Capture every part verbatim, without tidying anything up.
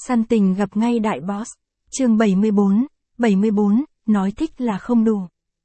Săn tình gặp ngay đại boss. Chương bảy mươi bốn, bảy mươi bốn, nói thích là không đủ.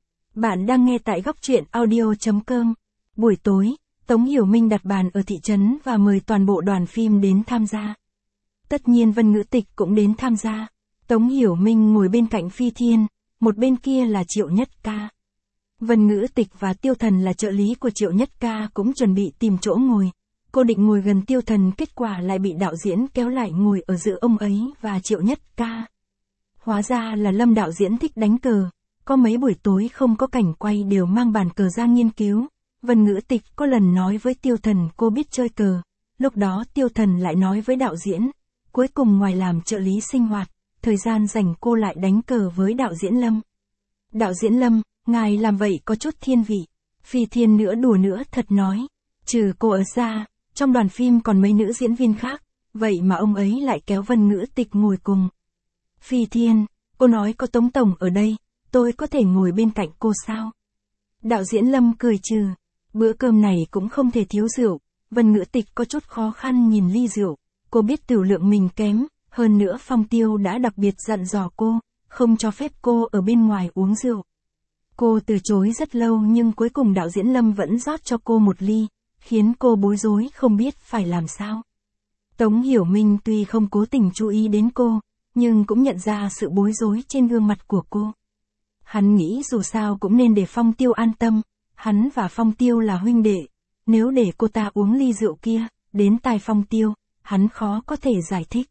Bạn đang nghe tại góc truyện audio chấm com. Buổi tối, Tống Hiểu Minh đặt bàn ở thị trấn và mời toàn bộ đoàn phim đến tham gia. Tất nhiên Vân Ngữ Tịch cũng đến tham gia. Tống Hiểu Minh ngồi bên cạnh Phi Thiên, một bên kia là Triệu Nhất Ca. Vân Ngữ Tịch và Tiêu Thần là trợ lý của Triệu Nhất Ca cũng chuẩn bị tìm chỗ ngồi. Cô định ngồi gần Tiêu Thần, kết quả lại bị đạo diễn kéo lại ngồi ở giữa ông ấy và Triệu Nhất Ca. Hóa ra là Lâm đạo diễn thích đánh cờ, có mấy buổi tối không có cảnh quay đều mang bàn cờ ra nghiên cứu. Vân Ngữ Tịch có lần nói với Tiêu Thần cô biết chơi cờ, lúc đó Tiêu Thần lại nói với đạo diễn, cuối cùng ngoài làm trợ lý sinh hoạt, thời gian rảnh cô lại đánh cờ với đạo diễn Lâm. Đạo diễn Lâm, ngài làm vậy có chút thiên vị. Phi Thiên nữa đùa nữa thật nói, trừ cô ở ra, trong đoàn phim còn mấy nữ diễn viên khác, vậy mà ông ấy lại kéo Vân Ngữ Tịch ngồi cùng. Phi Thiên, cô nói có Tống Tổng ở đây, tôi có thể ngồi bên cạnh cô sao? Đạo diễn Lâm cười trừ, bữa cơm này cũng không thể thiếu rượu. Vân Ngữ Tịch có chút khó khăn nhìn ly rượu, cô biết tửu lượng mình kém, hơn nữa Phong Tiêu đã đặc biệt dặn dò cô, không cho phép cô ở bên ngoài uống rượu. Cô từ chối rất lâu nhưng cuối cùng đạo diễn Lâm vẫn rót cho cô một ly, khiến cô bối rối không biết phải làm sao. Tống Hiểu Minh tuy không cố tình chú ý đến cô, nhưng cũng nhận ra sự bối rối trên gương mặt của cô. Hắn nghĩ dù sao cũng nên để Phong Tiêu an tâm, hắn và Phong Tiêu là huynh đệ, nếu để cô ta uống ly rượu kia, đến tai Phong Tiêu, hắn khó có thể giải thích.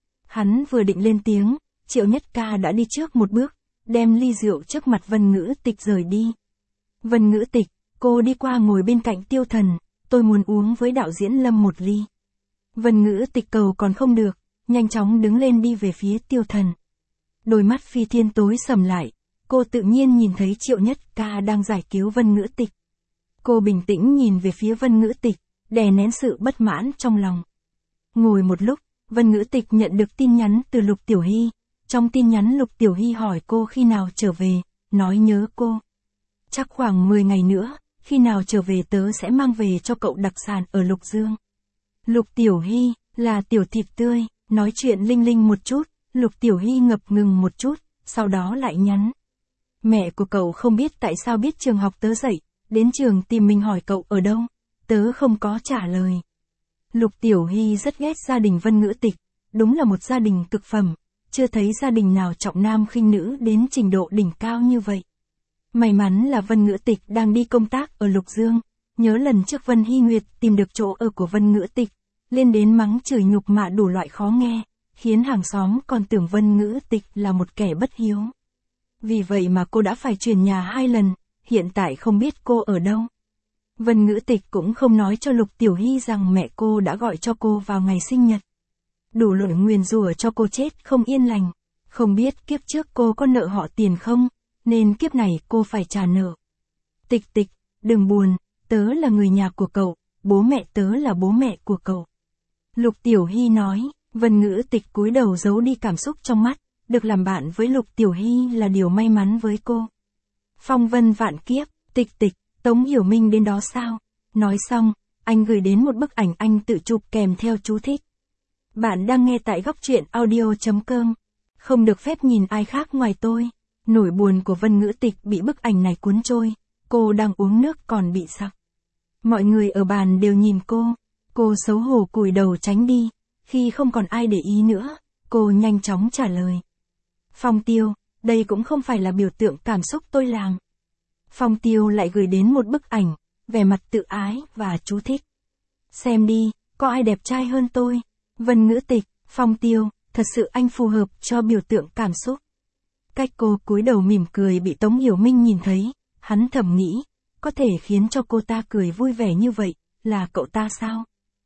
Hắn vừa định lên tiếng, Triệu Nhất Ca đã đi trước một bước, đem ly rượu trước mặt Vân Ngữ Tịch rời đi. Vân Ngữ Tịch, cô đi qua ngồi bên cạnh Tiêu Thần, tôi muốn uống với đạo diễn Lâm một ly. Vân Ngữ Tịch cầu còn không được, nhanh chóng đứng lên đi về phía Tiêu Thần. Đôi mắt Phi Thiên tối sầm lại, cô tự nhiên nhìn thấy Triệu Nhất Ca đang giải cứu Vân Ngữ Tịch. Cô bình tĩnh nhìn về phía Vân Ngữ Tịch, đè nén sự bất mãn trong lòng. Ngồi một lúc, Vân Ngữ Tịch nhận được tin nhắn từ Lục Tiểu Hy. Trong tin nhắn Lục Tiểu Hy hỏi cô khi nào trở về, nói nhớ cô. Chắc khoảng mười ngày nữa, khi nào trở về tớ sẽ mang về cho cậu đặc sản ở Lục Dương. Lục Tiểu Hy, là tiểu thịt tươi, nói chuyện linh linh một chút, Lục Tiểu Hy ngập ngừng một chút, sau đó lại nhắn. Mẹ của cậu không biết tại sao biết trường học tớ dạy, đến trường tìm mình hỏi cậu ở đâu, tớ không có trả lời. Lục Tiểu Hy rất ghét gia đình Vân Ngữ Tịch, đúng là một gia đình cực phẩm, chưa thấy gia đình nào trọng nam khinh nữ đến trình độ đỉnh cao như vậy. May mắn là Vân Ngữ Tịch đang đi công tác ở Lục Dương, nhớ lần trước Vân Hy Nguyệt tìm được chỗ ở của Vân Ngữ Tịch, lên đến mắng chửi nhục mạ đủ loại khó nghe, khiến hàng xóm còn tưởng Vân Ngữ Tịch là một kẻ bất hiếu. Vì vậy mà cô đã phải chuyển nhà hai lần, hiện tại không biết cô ở đâu. Vân Ngữ Tịch cũng không nói cho Lục Tiểu Hy rằng mẹ cô đã gọi cho cô vào ngày sinh nhật. Đủ loại nguyền rủa cho cô chết không yên lành, không biết kiếp trước cô có nợ họ tiền không, nên kiếp này cô phải trả nợ. Tịch Tịch, đừng buồn, tớ là người nhà của cậu, bố mẹ tớ là bố mẹ của cậu. Lục Tiểu Hy nói, Vân Ngữ Tịch cúi đầu giấu đi cảm xúc trong mắt, được làm bạn với Lục Tiểu Hy là điều may mắn với cô. Phong vân vạn kiếp, Tịch Tịch, Tống Hiểu Minh đến đó sao? Nói xong, anh gửi đến một bức ảnh anh tự chụp kèm theo chú thích. Bạn đang nghe tại góc truyện audio chấm com. Không được phép nhìn ai khác ngoài tôi. Nỗi buồn của Vân Ngữ Tịch bị bức ảnh này cuốn trôi, cô đang uống nước còn bị sặc. Mọi người ở bàn đều nhìn cô, cô xấu hổ cúi đầu tránh đi, khi không còn ai để ý nữa, cô nhanh chóng trả lời. Phong Tiêu, đây cũng không phải là biểu tượng cảm xúc tôi làm. Phong Tiêu lại gửi đến một bức ảnh, vẻ mặt tự ái và chú thích. Xem đi, có ai đẹp trai hơn tôi? Vân Ngữ Tịch, Phong Tiêu, thật sự anh phù hợp cho biểu tượng cảm xúc. Cách cô cúi đầu mỉm cười bị Tống Hiểu Minh nhìn thấy, hắn thầm nghĩ, có thể khiến cho cô ta cười vui vẻ như vậy, là cậu ta sao?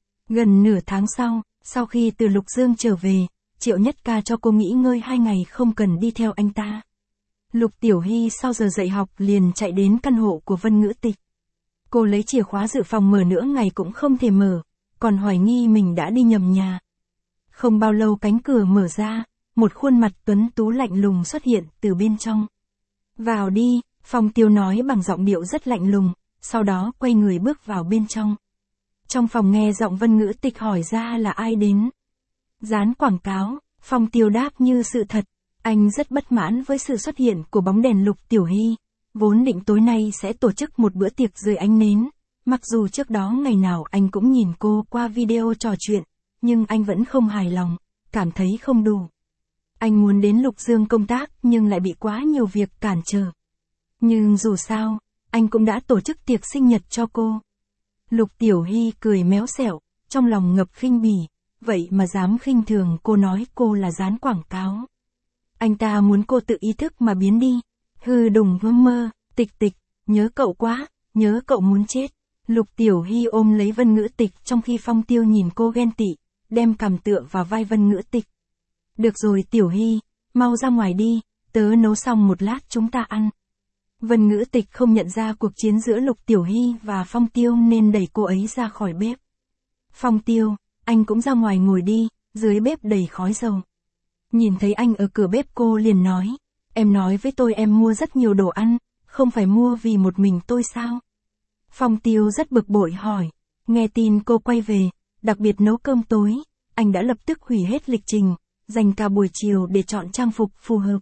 Gần nửa tháng sau, sau khi từ Lục Dương trở về, Triệu Nhất Ca cho cô nghỉ ngơi hai ngày không cần đi theo anh ta. Lục Tiểu Hy sau giờ dạy học liền chạy đến căn hộ của Vân Ngữ Tịch. Cô lấy chìa khóa dự phòng mở nửa ngày cũng không thể mở, còn hoài nghi mình đã đi nhầm nhà. Không bao lâu cánh cửa mở ra, một khuôn mặt tuấn tú lạnh lùng xuất hiện từ bên trong. Vào đi, Phong Tiêu nói bằng giọng điệu rất lạnh lùng, sau đó quay người bước vào bên trong. Trong phòng nghe giọng Vân Ngữ Tịch hỏi ra là ai đến. Dán quảng cáo, Phong Tiêu đáp như sự thật, anh rất bất mãn với sự xuất hiện của bóng đèn Lục Tiểu Hy, vốn định tối nay sẽ tổ chức một bữa tiệc dưới ánh nến, mặc dù trước đó ngày nào anh cũng nhìn cô qua video trò chuyện, nhưng anh vẫn không hài lòng, cảm thấy không đủ. Anh muốn đến Lục Dương công tác nhưng lại bị quá nhiều việc cản trở. Nhưng dù sao, anh cũng đã tổ chức tiệc sinh nhật cho cô. Lục Tiểu Hy cười méo xẹo, trong lòng ngập khinh bỉ, vậy mà dám khinh thường cô, nói cô là dán quảng cáo. Anh ta muốn cô tự ý thức mà biến đi. Hư đùng mơ mơ, Tịch Tịch, nhớ cậu quá, nhớ cậu muốn chết. Lục Tiểu Hy ôm lấy Vân Ngữ Tịch trong khi Phong Tiêu nhìn cô ghen tị, đem cằm tựa vào vai Vân Ngữ Tịch. Được rồi Tiểu Hy, mau ra ngoài đi, tớ nấu xong một lát chúng ta ăn. Vân Ngữ Tịch không nhận ra cuộc chiến giữa Lục Tiểu Hy và Phong Tiêu nên đẩy cô ấy ra khỏi bếp. Phong Tiêu, anh cũng ra ngoài ngồi đi, dưới bếp đầy khói dầu. Nhìn thấy anh ở cửa bếp cô liền nói, em nói với tôi em mua rất nhiều đồ ăn, không phải mua vì một mình tôi sao? Phong Tiêu rất bực bội hỏi, nghe tin cô quay về, đặc biệt nấu cơm tối, anh đã lập tức hủy hết lịch trình, dành cả buổi chiều để chọn trang phục phù hợp.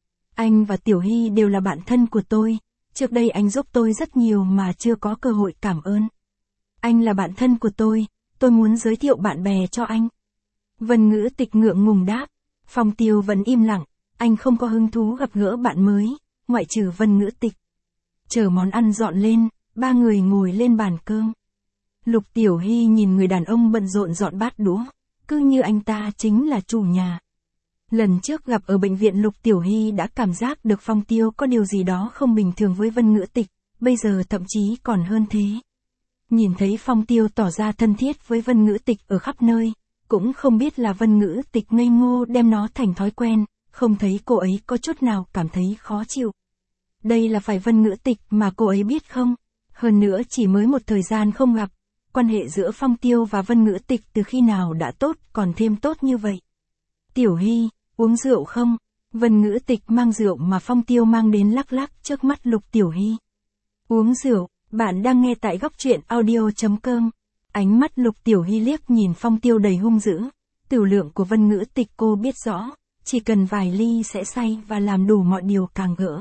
Anh và Tiểu Hy đều là bạn thân của tôi, trước đây anh giúp tôi rất nhiều mà chưa có cơ hội cảm ơn. Anh là bạn thân của tôi, tôi muốn giới thiệu bạn bè cho anh. Vân Ngữ Tịch ngượng ngùng đáp, Phong Tiêu vẫn im lặng, anh không có hứng thú gặp gỡ bạn mới, ngoại trừ Vân Ngữ Tịch. Chờ món ăn dọn lên, ba người ngồi lên bàn cơm. Lục Tiểu Hy nhìn người đàn ông bận rộn dọn bát đũa, cứ như anh ta chính là chủ nhà. Lần trước gặp ở bệnh viện Lục Tiểu Hy đã cảm giác được Phong Tiêu có điều gì đó không bình thường với Vân Ngữ Tịch, bây giờ thậm chí còn hơn thế. Nhìn thấy Phong Tiêu tỏ ra thân thiết với Vân Ngữ Tịch ở khắp nơi, cũng không biết là Vân Ngữ Tịch ngây ngô đem nó thành thói quen, không thấy cô ấy có chút nào cảm thấy khó chịu. Đây là phải Vân Ngữ Tịch mà cô ấy biết không? Hơn nữa chỉ mới một thời gian không gặp, quan hệ giữa Phong Tiêu và Vân Ngữ Tịch từ khi nào đã tốt còn thêm tốt như vậy. Tiểu Hy, uống rượu không? Vân Ngữ Tịch mang rượu mà Phong Tiêu mang đến lắc lắc trước mắt Lục Tiểu Hy. Uống rượu, bạn đang nghe tại góc truyện audio chấm com. Ánh mắt Lục Tiểu Hy liếc nhìn Phong Tiêu đầy hung dữ. Tiểu lượng của Vân Ngữ Tịch cô biết rõ, chỉ cần vài ly sẽ say và làm đủ mọi điều càng gỡ.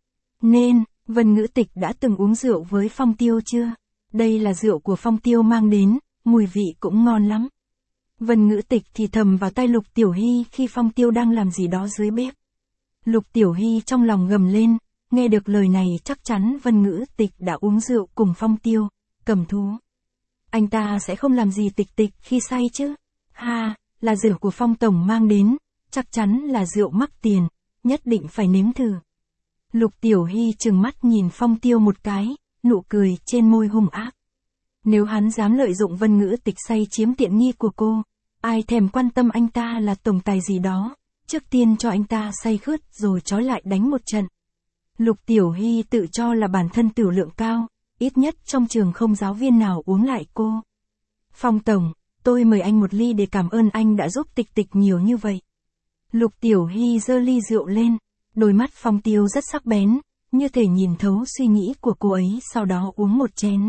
Nên, Vân Ngữ Tịch đã từng uống rượu với Phong Tiêu chưa? Đây là rượu của Phong Tiêu mang đến, mùi vị cũng ngon lắm. Vân Ngữ Tịch thì thầm vào tai Lục Tiểu Hy khi Phong Tiêu đang làm gì đó dưới bếp. Lục Tiểu Hy trong lòng gầm lên, nghe được lời này chắc chắn Vân Ngữ Tịch đã uống rượu cùng Phong Tiêu, cầm thú. Anh ta sẽ không làm gì Tịch Tịch khi say chứ? Ha, là rượu của Phong Tổng mang đến, chắc chắn là rượu mắc tiền, nhất định phải nếm thử. Lục Tiểu Hy trừng mắt nhìn Phong Tiêu một cái, nụ cười trên môi hung ác. Nếu hắn dám lợi dụng Vân Ngữ Tịch say chiếm tiện nghi của cô, ai thèm quan tâm anh ta là tổng tài gì đó, trước tiên cho anh ta say khướt rồi trói lại đánh một trận. Lục Tiểu Hy tự cho là bản thân tiểu lượng cao, ít nhất trong trường không giáo viên nào uống lại cô. Phong Tổng, tôi mời anh một ly để cảm ơn anh đã giúp Tịch Tịch nhiều như vậy. Lục Tiểu Hy giơ ly rượu lên, đôi mắt Phong Tiêu rất sắc bén, như thể nhìn thấu suy nghĩ của cô ấy, sau đó uống một chén.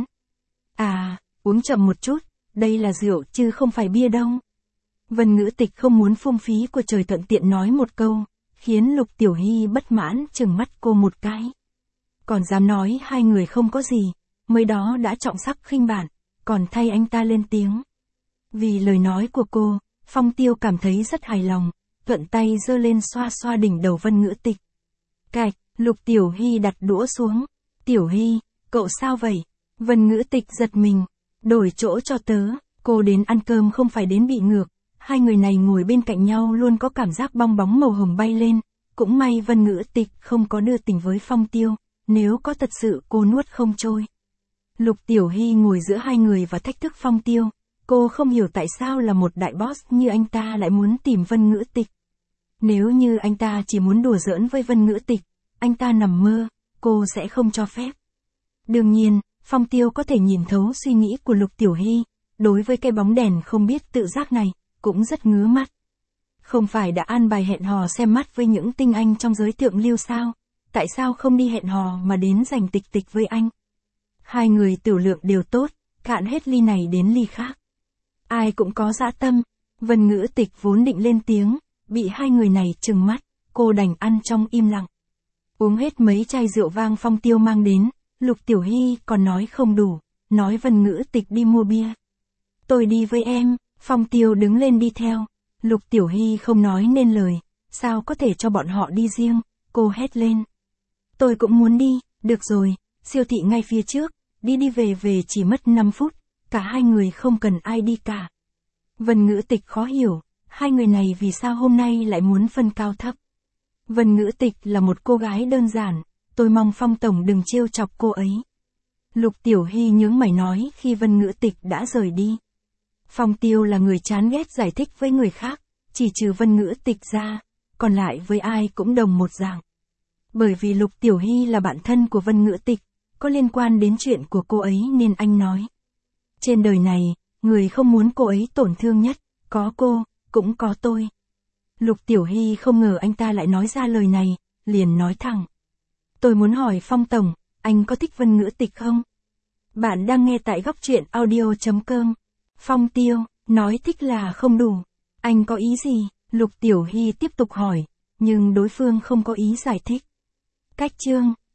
À, uống chậm một chút, đây là rượu chứ không phải bia đâu. Vân Ngữ Tịch không muốn phung phí của trời thuận tiện nói một câu, khiến Lục Tiểu Hy bất mãn trừng mắt cô một cái. Còn dám nói hai người không có gì, mới đó đã trọng sắc khinh bạn, còn thay anh ta lên tiếng. Vì lời nói của cô, Phong Tiêu cảm thấy rất hài lòng, thuận tay giơ lên xoa xoa đỉnh đầu Vân Ngữ Tịch. Cạch, Lục Tiểu Hy đặt đũa xuống. Tiểu Hy, cậu sao vậy? Vân Ngữ Tịch giật mình. Đổi chỗ cho tớ, cô đến ăn cơm không phải đến bị ngược. Hai người này ngồi bên cạnh nhau luôn có cảm giác bong bóng màu hồng bay lên. Cũng may Vân Ngữ Tịch không có đưa tình với Phong Tiêu, nếu có thật sự cô nuốt không trôi. Lục Tiểu Hy ngồi giữa hai người và thách thức Phong Tiêu. Cô không hiểu tại sao là một đại boss như anh ta lại muốn tìm Vân Ngữ Tịch. Nếu như anh ta chỉ muốn đùa giỡn với Vân Ngữ Tịch, anh ta nằm mơ, cô sẽ không cho phép. Đương nhiên, Phong Tiêu có thể nhìn thấu suy nghĩ của Lục Tiểu Hy, đối với cái bóng đèn không biết tự giác này, cũng rất ngứa mắt. Không phải đã an bài hẹn hò xem mắt với những tinh anh trong giới thượng lưu sao, tại sao không đi hẹn hò mà đến giành Tịch Tịch với anh? Hai người tiểu lượng đều tốt, cạn hết ly này đến ly khác. Ai cũng có dã tâm, Vân Ngữ Tịch vốn định lên tiếng, Bị hai người này trừng mắt, cô đành ăn trong im lặng. Uống hết mấy chai rượu vang Phong Tiêu mang đến, Lục Tiểu Hy còn nói không đủ, nói Vân Ngữ Tịch đi mua bia. Tôi đi với em, Phong Tiêu đứng lên đi theo. Lục Tiểu Hy không nói nên lời, sao có thể cho bọn họ đi riêng, cô hét lên. Tôi cũng muốn đi, được rồi, siêu thị ngay phía trước, đi đi về về chỉ mất năm phút, cả hai người không cần ai đi cả. Vân Ngữ Tịch khó hiểu, hai người này vì sao hôm nay lại muốn phân cao thấp. Vân Ngữ Tịch là một cô gái đơn giản, tôi mong Phong Tổng đừng trêu chọc cô ấy. Lục Tiểu Hy nhướng mày nói khi Vân Ngữ Tịch đã rời đi. Phong Tiêu là người chán ghét giải thích với người khác, chỉ trừ Vân Ngữ Tịch ra, còn lại với ai cũng đồng một dạng. Bởi vì Lục Tiểu Hy là bạn thân của Vân Ngữ Tịch, có liên quan đến chuyện của cô ấy nên anh nói. Trên đời này, người không muốn cô ấy tổn thương nhất, có cô, cũng có tôi. Lục Tiểu Hy không ngờ anh ta lại nói ra lời này, liền nói thẳng. Tôi muốn hỏi Phong Tổng, anh có thích Vân Ngữ Tịch không? Bạn đang nghe tại góc truyện audio chấm com. Phong Tiêu, nói thích là không đủ. Anh có ý gì? Lục Tiểu Hy tiếp tục hỏi, nhưng đối phương không có ý giải thích. Cách chương